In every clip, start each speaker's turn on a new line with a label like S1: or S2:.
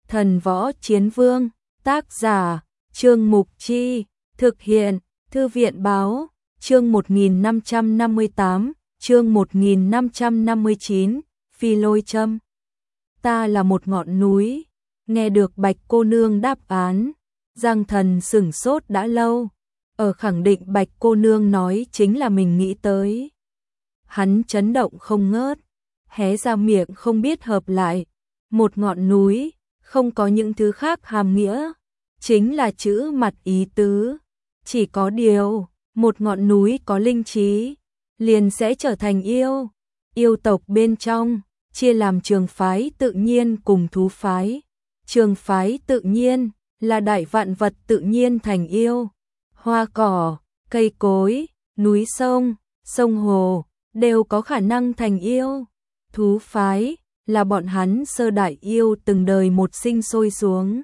S1: Thần Võ Chiến Vương, tác giả, Trương Mục Chi, thực hiện, Thư viện Báo, chương 1558, chương 1559, Phi Lôi Châm. Ta là một ngọn núi, nghe được Bạch cô nương đáp án, Giang Thần sửng sốt đã lâu, ở khẳng định Bạch cô nương nói chính là mình nghĩ tới. Hắn chấn động không ngớt, hé ra miệng không biết hợp lại, một ngọn núi, không có những thứ khác hàm nghĩa, chính là chữ mặt ý tứ. Chỉ có điều, một ngọn núi có linh trí, liền sẽ trở thành yêu. Yêu tộc bên trong, chia làm trường phái tự nhiên cùng thú phái. Trường phái tự nhiên, là đại vạn vật tự nhiên thành yêu. Hoa cỏ, cây cối, núi sông, sông hồ, đều có khả năng thành yêu. Thú phái, là bọn hắn sơ đại yêu từng đời một sinh sôi xuống.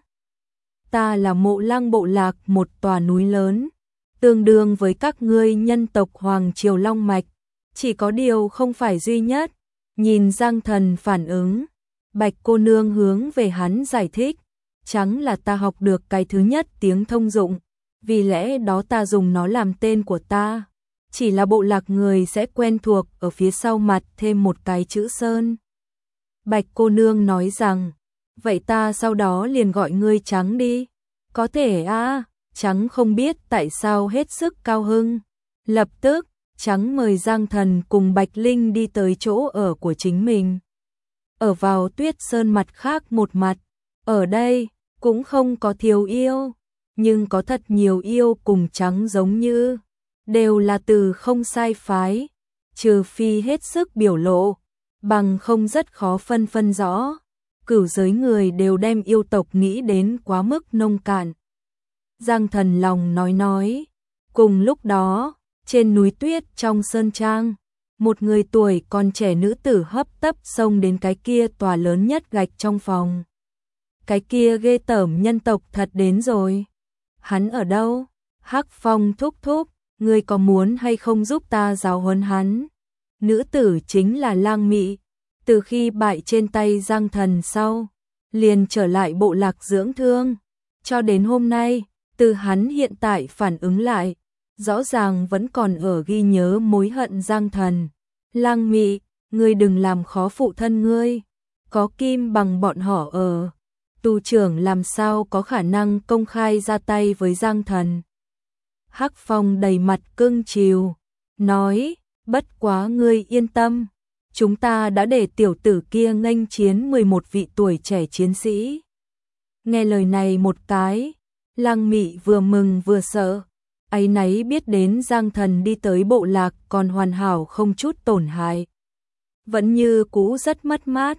S1: Ta là Mộ Lăng bộ lạc một tòa núi lớn, tương đương với các ngươi nhân tộc Hoàng Triều Long Mạch, chỉ có điều không phải duy nhất. Nhìn Giang Thần phản ứng, Bạch cô nương hướng về hắn giải thích, chẳng là ta học được cái thứ nhất tiếng thông dụng, vì lẽ đó ta dùng nó làm tên của ta, chỉ là bộ lạc người sẽ quen thuộc ở phía sau mặt thêm một cái chữ Sơn. Bạch cô nương nói rằng, vậy ta sau đó liền gọi ngươi Trắng đi. Có thể à, Trắng không biết tại sao hết sức cao hưng. Lập tức, Trắng mời Giang Thần cùng Bạch Linh đi tới chỗ ở của chính mình. Ở vào Tuyết Sơn mặt khác một mặt, ở đây cũng không có thiếu yêu, nhưng có thật nhiều yêu cùng Trắng giống như, đều là từ không sai phái, trừ phi hết sức biểu lộ, bằng không rất khó phân rõ. Cửu giới người đều đem yêu tộc nghĩ đến quá mức nông cạn. Giang Thần lòng nói. Cùng lúc đó, trên núi tuyết trong sơn trang, một người tuổi còn trẻ nữ tử hấp tấp xông đến cái kia tòa lớn nhất gạch trong phòng. Cái kia ghê tởm nhân tộc thật đến rồi. Hắn ở đâu? Hắc Phong thúc thúc, ngươi có muốn hay không giúp ta giáo huấn hắn? Nữ tử chính là Lang Mị. Từ khi bại trên tay Giang Thần sau, liền trở lại bộ lạc dưỡng thương. Cho đến hôm nay, từ hắn hiện tại phản ứng lại, rõ ràng vẫn còn ở ghi nhớ mối hận Giang Thần. Lang Mị, ngươi đừng làm khó phụ thân ngươi. Có Kim Bằng bọn họ ở, tu trưởng làm sao có khả năng công khai ra tay với Giang Thần. Hắc Phong đầy mặt cưng chiều, nói, bất quá ngươi yên tâm. Chúng ta đã để tiểu tử kia nghênh chiến 11 vị tuổi trẻ chiến sĩ. Nghe lời này một cái, Lang Mị vừa mừng vừa sợ, áy náy biết đến Giang Thần đi tới bộ lạc còn hoàn hảo không chút tổn hại. Vẫn như cũ rất mất mát,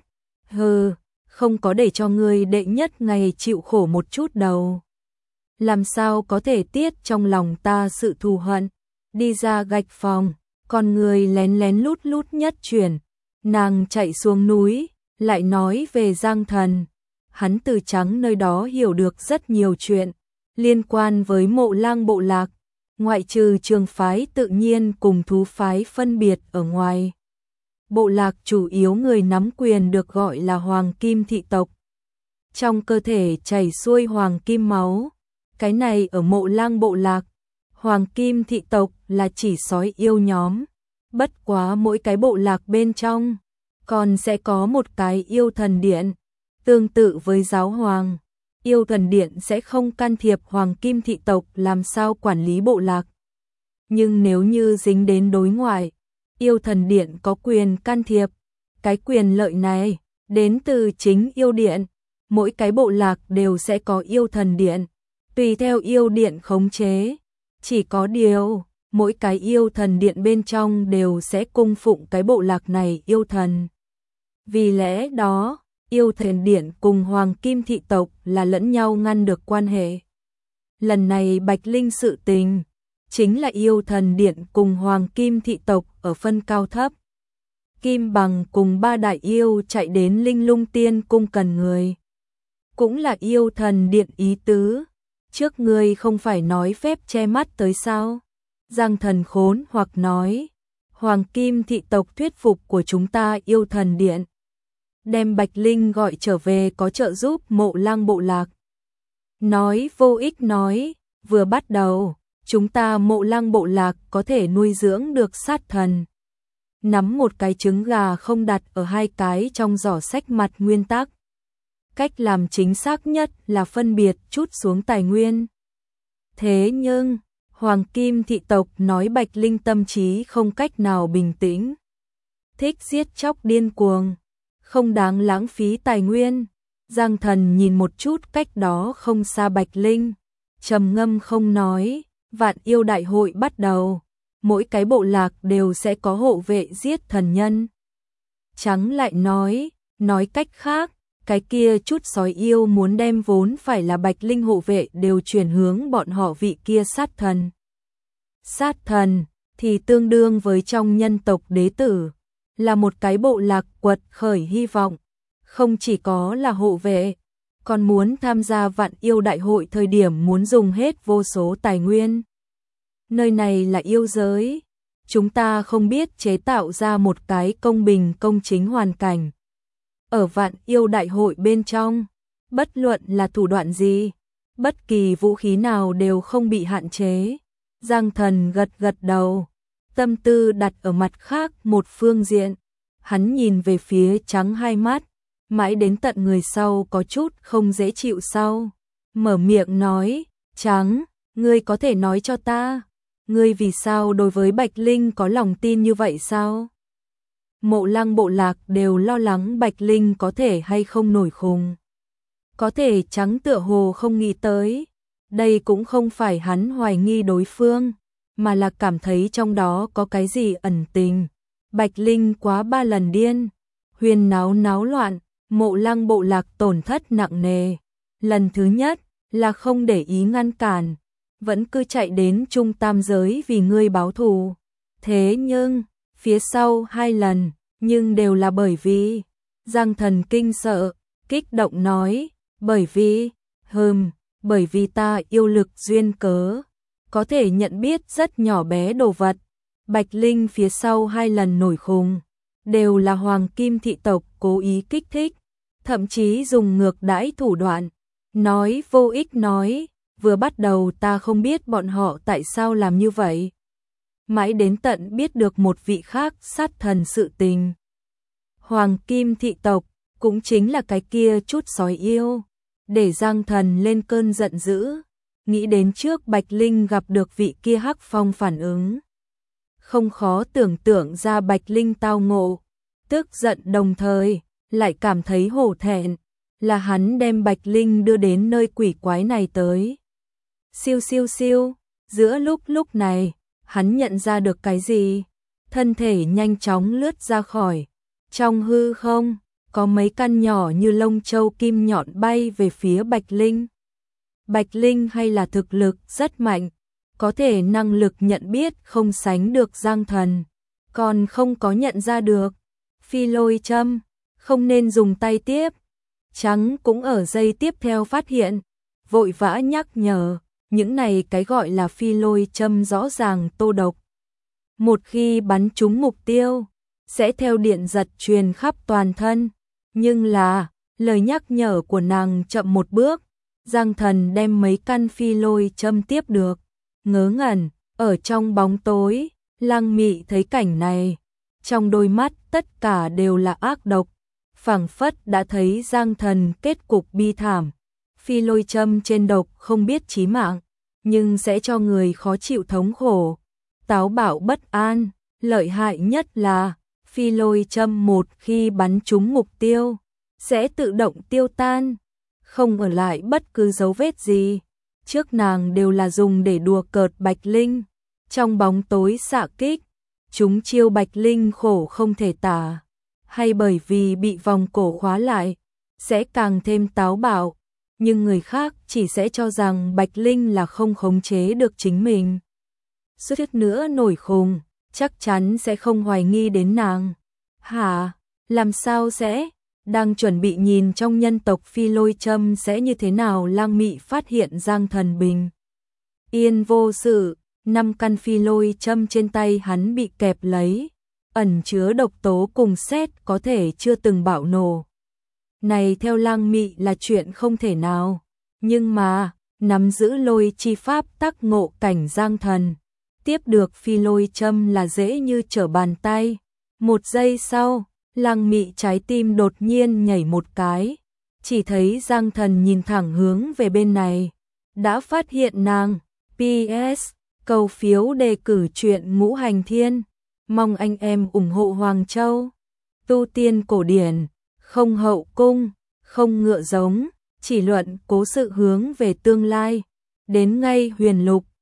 S1: không có để cho người đệ nhất ngày chịu khổ một chút đâu. Làm sao có thể tiết trong lòng ta sự thù hận, đi ra gạch phòng. Con người lén lén lút lút nhất chuyển, nàng chạy xuống núi, lại nói về Giang Thần. Hắn từ Trắng nơi đó hiểu được rất nhiều chuyện, liên quan với Mộ Lang bộ lạc, ngoại trừ trường phái tự nhiên cùng thú phái phân biệt ở ngoài. Bộ lạc chủ yếu người nắm quyền được gọi là Hoàng Kim thị tộc. Trong cơ thể chảy xuôi Hoàng Kim máu, cái này ở Mộ Lang bộ lạc. Hoàng Kim thị tộc là chỉ sói yêu nhóm, bất quá mỗi cái bộ lạc bên trong, còn sẽ có một cái yêu thần điện, tương tự với giáo hoàng. Yêu thần điện sẽ không can thiệp Hoàng Kim thị tộc làm sao quản lý bộ lạc. Nhưng nếu như dính đến đối ngoại, yêu thần điện có quyền can thiệp. Cái quyền lợi này, đến từ chính yêu điện, mỗi cái bộ lạc đều sẽ có yêu thần điện, tùy theo yêu điện khống chế. Chỉ có điều, mỗi cái yêu thần điện bên trong đều sẽ cung phụng cái bộ lạc này yêu thần. Vì lẽ đó, yêu thần điện cùng Hoàng Kim thị tộc là lẫn nhau ngăn được quan hệ. Lần này Bạch Linh sự tình, chính là yêu thần điện cùng Hoàng Kim thị tộc ở phân cao thấp. Kim Bằng cùng ba đại yêu chạy đến Linh Lung Tiên cung cần người. Cũng là yêu thần điện ý tứ. Trước ngươi không phải nói phép che mắt tới sao? Giang Thần khốn hoặc nói, Hoàng Kim thị tộc thuyết phục của chúng ta yêu thần điện. đem Bạch Linh gọi trở về có trợ giúp Mộ Lăng bộ lạc. Nói vô ích nói, vừa bắt đầu, chúng ta Mộ Lăng bộ lạc có thể nuôi dưỡng được sát thần. Nắm một cái trứng gà không đặt ở hai cái trong giỏ sách mặt nguyên tắc. Cách làm chính xác nhất là phân biệt chút xuống tài nguyên. Thế nhưng, Hoàng Kim thị tộc nói Bạch Linh tâm trí không cách nào bình tĩnh. Thích giết chóc điên cuồng, không đáng lãng phí tài nguyên. Giang Thần nhìn một chút cách đó không xa Bạch Linh, trầm ngâm không nói. Vạn yêu đại hội bắt đầu, mỗi cái bộ lạc đều sẽ có hộ vệ giết thần nhân. Trắng lại nói cách khác, cái kia chút sói yêu muốn đem vốn phải là Bạch Linh hộ vệ đều chuyển hướng bọn họ vị kia sát thần. Sát thần thì tương đương với trong nhân tộc đế tử, là một cái bộ lạc quật khởi hy vọng, không chỉ có là hộ vệ, còn muốn tham gia vạn yêu đại hội thời điểm muốn dùng hết vô số tài nguyên. Nơi này là yêu giới, chúng ta không biết chế tạo ra một cái công bình công chính hoàn cảnh. Ở vạn yêu đại hội bên trong, bất luận là thủ đoạn gì, bất kỳ vũ khí nào đều không bị hạn chế. Giang Thần gật gật đầu, tâm tư đặt ở mặt khác một phương diện. Hắn nhìn về phía Trắng hai mắt, mãi đến tận người sau có chút không dễ chịu sau. Mở miệng nói, Trắng, ngươi có thể nói cho ta, ngươi vì sao đối với Bạch Linh có lòng tin như vậy sao? Mộ Lăng bộ lạc đều lo lắng Bạch Linh có thể hay không nổi khùng. Có thể Trắng tựa hồ không nghĩ tới. Đây cũng không phải hắn hoài nghi đối phương, mà là cảm thấy trong đó có cái gì ẩn tình. Bạch Linh quá 3 lần điên, huyên náo loạn, Mộ Lăng bộ lạc tổn thất nặng nề. Lần thứ nhất là không để ý ngăn cản, vẫn cứ chạy đến Trung Tam giới vì ngươi báo thù. Thế nhưng, phía sau 2 lần, nhưng đều là bởi vì Giang Thần kinh sợ, kích động nói, bởi vì ta yêu lực duyên cớ, có thể nhận biết rất nhỏ bé đồ vật. Bạch Linh phía sau 2 lần nổi khùng, đều là Hoàng Kim thị tộc cố ý kích thích, thậm chí dùng ngược đãi thủ đoạn. Nói vô ích nói, vừa bắt đầu ta không biết bọn họ tại sao làm như vậy. Mãi đến tận biết được một vị khác sát thần sự tình. Hoàng Kim thị tộc, cũng chính là cái kia chút sói yêu. Để Giang Thần lên cơn giận dữ, nghĩ đến trước Bạch Linh gặp được vị kia Hắc Phong phản ứng. Không khó tưởng tượng ra Bạch Linh tao ngộ, tức giận đồng thời, lại cảm thấy hổ thẹn, là hắn đem Bạch Linh đưa đến nơi quỷ quái này tới. Siêu siêu siêu, giữa lúc này, hắn nhận ra được cái gì, thân thể nhanh chóng lướt ra khỏi. Trong hư không, có mấy căn nhỏ như lông châu kim nhọn bay về phía Bạch Linh. Bạch Linh hay là thực lực rất mạnh, có thể năng lực nhận biết không sánh được Giang Thần, còn không có nhận ra được. Phi lôi châm, không nên dùng tay tiếp. Trắng cũng ở giây tiếp theo phát hiện, vội vã nhắc nhở, những này cái gọi là phi lôi châm rõ ràng tô độc. Một khi bắn trúng mục tiêu, sẽ theo điện giật truyền khắp toàn thân. Nhưng là, lời nhắc nhở của nàng chậm một bước, Giang Thần đem mấy căn phi lôi châm tiếp được. Ngớ ngẩn, ở trong bóng tối, Lăng Mị thấy cảnh này, trong đôi mắt tất cả đều là ác độc, phảng phất đã thấy Giang Thần kết cục bi thảm. Phi lôi châm trên độc không biết chí mạng, nhưng sẽ cho người khó chịu thống khổ, táo bạo bất an. Lợi hại nhất là, phi lôi châm một khi bắn trúng mục tiêu, sẽ tự động tiêu tan, không ở lại bất cứ dấu vết gì. Trước nàng đều là dùng để đùa cợt Bạch Linh, trong bóng tối xạ kích, chúng chiêu Bạch Linh khổ không thể tả, hay bởi vì bị vòng cổ khóa lại, sẽ càng thêm táo bạo, nhưng người khác chỉ sẽ cho rằng Bạch Linh là không khống chế được chính mình. Suýt nữa nổi khùng, chắc chắn sẽ không hoài nghi đến nàng. Hả? Làm sao sẽ? Đang chuẩn bị nhìn trong nhân tộc phi lôi châm sẽ như thế nào, Lăng Mị phát hiện Giang Thần bình yên vô sự, 5 căn phi lôi châm trên tay hắn bị kẹp lấy, ẩn chứa độc tố cùng sét có thể chưa từng bạo nổ, này theo Lăng Mị là chuyện không thể nào, nhưng mà, nắm giữ lôi chi pháp tắc ngộ cảnh Giang Thần, tiếp được phi lôi châm là dễ như trở bàn tay. Một giây sau, Lăng Mị trái tim đột nhiên nhảy một cái, chỉ thấy Giang Thần nhìn thẳng hướng về bên này, đã phát hiện nàng. PS, cầu phiếu đề cử truyện Ngũ Hành Thiên, mong anh em ủng hộ Hoàng Châu. Tu tiên cổ điển, không hậu cung, không ngựa giống, chỉ luận cố sự hướng về tương lai, đến ngay huyền lục.